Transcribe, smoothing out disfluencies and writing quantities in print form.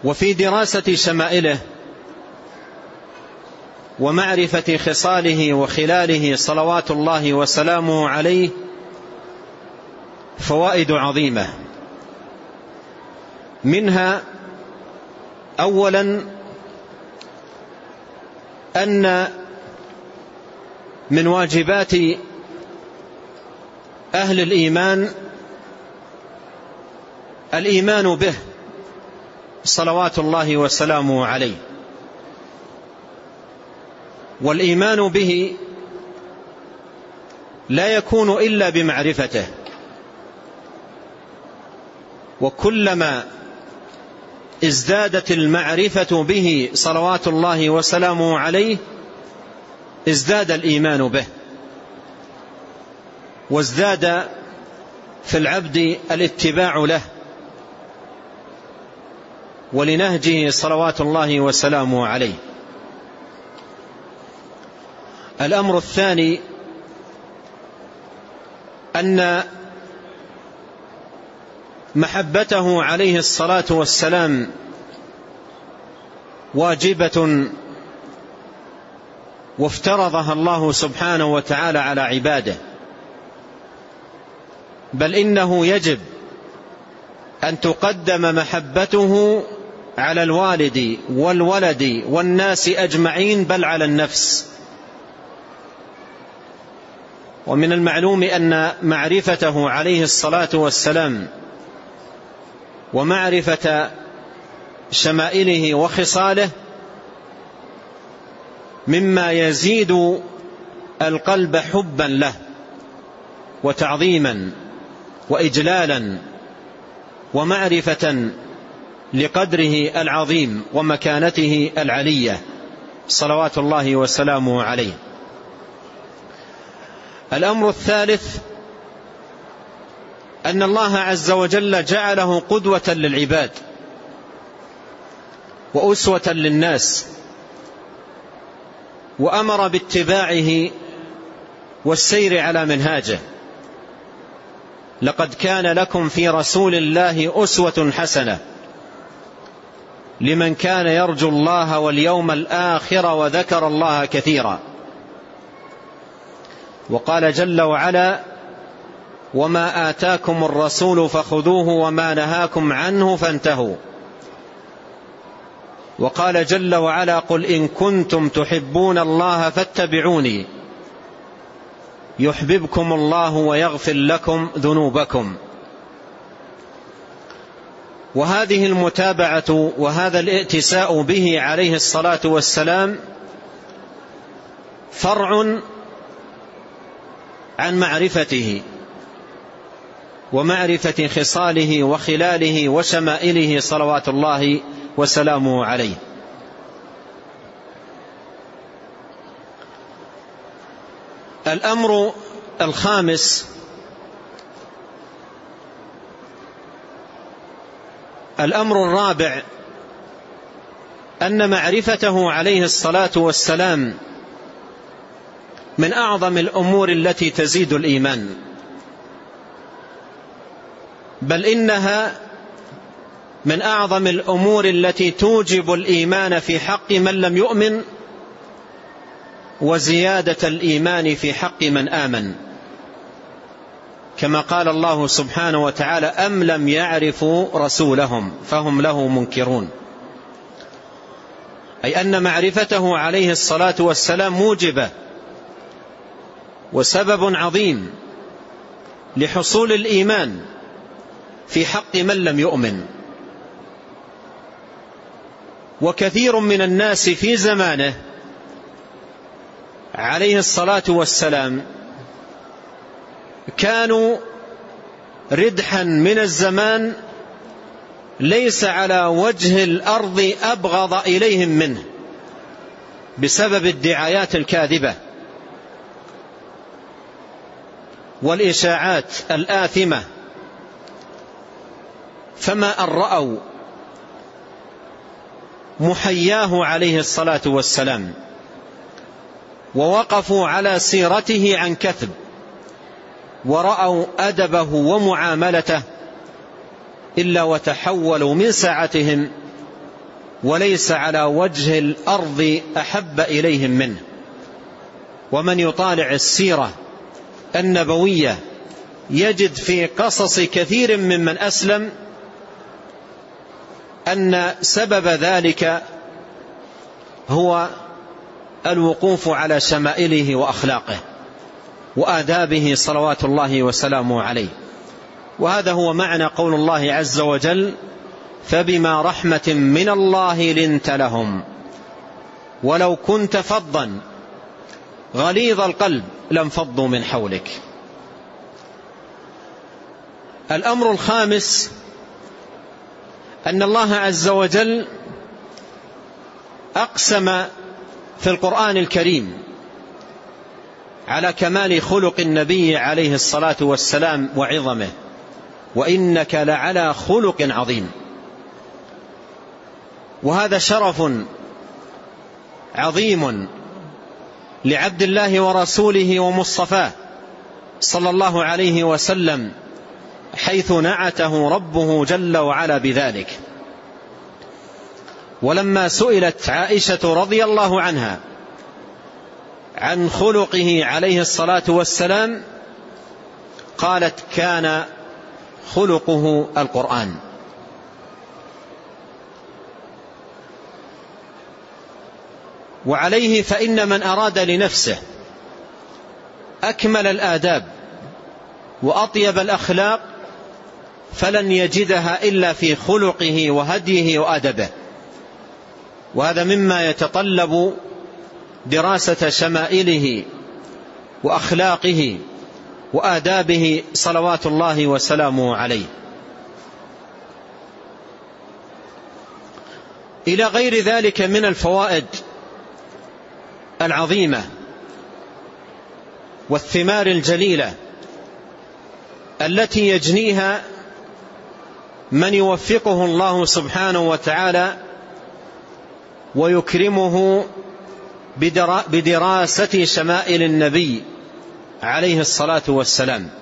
وفي دراسة شمائله ومعرفة خصاله وخلاله صلوات الله وسلامه عليه فوائد عظيمة. منها أولا أن من واجبات أهل الإيمان الإيمان به صلوات الله وسلامه عليه، والإيمان به لا يكون إلا بمعرفته، وكلما ازدادت المعرفة به صلوات الله وسلامه عليه ازداد الإيمان به، وازداد في العبد الاتباع له ولنهجه صلوات الله وسلامه عليه. الأمر الثاني أن محبته عليه الصلاة والسلام واجبة وافترضها الله سبحانه وتعالى على عباده، بل إنه يجب أن تقدم محبته على الوالد والولد والناس أجمعين، بل على النفس. ومن المعلوم أن معرفته عليه الصلاة والسلام ومعرفة شمائله وخصاله مما يزيد القلب حبا له وتعظيما وإجلالا ومعرفة لقدره العظيم ومكانته العلية صلوات الله وسلامه عليه. الأمر الثالث أن الله عز وجل جعله قدوة للعباد وأسوة للناس، وأمر باتباعه والسير على منهاجه. لقد كان لكم في رسول الله أسوة حسنة لمن كان يرجو الله واليوم الآخر وذكر الله كثيرا. وقال جل وعلا: وما آتاكم الرسول فخذوه وما نهاكم عنه فانتهوا. وقال جل وعلا: قل إن كنتم تحبون الله فاتبعوني يحببكم الله ويغفر لكم ذنوبكم. وهذه المتابعة وهذا الائتساء به عليه الصلاة والسلام فرع عن معرفته ومعرفة خصاله وخلاله وشمائله صلوات الله وسلامه عليه. الأمر الخامس الأمر الرابع أن معرفته عليه الصلاة والسلام من أعظم الأمور التي تزيد الإيمان، بل إنها من أعظم الأمور التي توجب الإيمان في حق من لم يؤمن وزيادة الإيمان في حق من آمن، كما قال الله سبحانه وتعالى: أم لم يعرفوا رسولهم فهم له منكرون. أي أن معرفته عليه الصلاة والسلام موجبة وسبب عظيم لحصول الإيمان في حق من لم يؤمن. وكثير من الناس في زمانه عليه الصلاة والسلام كانوا ردحا من الزمان ليس على وجه الأرض أبغض إليهم منه بسبب الدعايات الكاذبة والإشاعات الآثمة، فما أن رأوا محياه عليه الصلاة والسلام ووقفوا على سيرته عن كثب ورأوا أدبه ومعاملته إلا وتحولوا من ساعتهم وليس على وجه الأرض أحب إليهم منه. ومن يطالع السيرة النبوية يجد في قصص كثير ممن أسلم أن سبب ذلك هو الوقوف على شمائله وأخلاقه وآدابه صلوات الله وسلامه عليه. وهذا هو معنى قول الله عز وجل: فبما رحمة من الله لنت لهم ولو كنت فظا غليظ القلب لانفضوا من حولك. الأمر الخامس أن الله عز وجل أقسم في القرآن الكريم على كمال خلق النبي عليه الصلاة والسلام وعظمه: وإنك لعلى خلق عظيم. وهذا شرف عظيم لعبد الله ورسوله ومصطفاه صلى الله عليه وسلم، حيث نعته ربه جل وعلا بذلك. ولما سئلت عائشة رضي الله عنها عن خلقه عليه الصلاة والسلام قالت: كان خلقه القرآن. وعليه فإن من أراد لنفسه أكمل الآداب وأطيب الأخلاق فلن يجدها إلا في خلقه وهديه وأدبه. وهذا مما يتطلب دراسة شمائله وأخلاقه وآدابه صلوات الله وسلامه عليه. إلى غير ذلك من الفوائد العظيمة والثمار الجليلة التي يجنيها من يوفقه الله سبحانه وتعالى ويكرمه بدراسة شمائل النبي عليه الصلاة والسلام.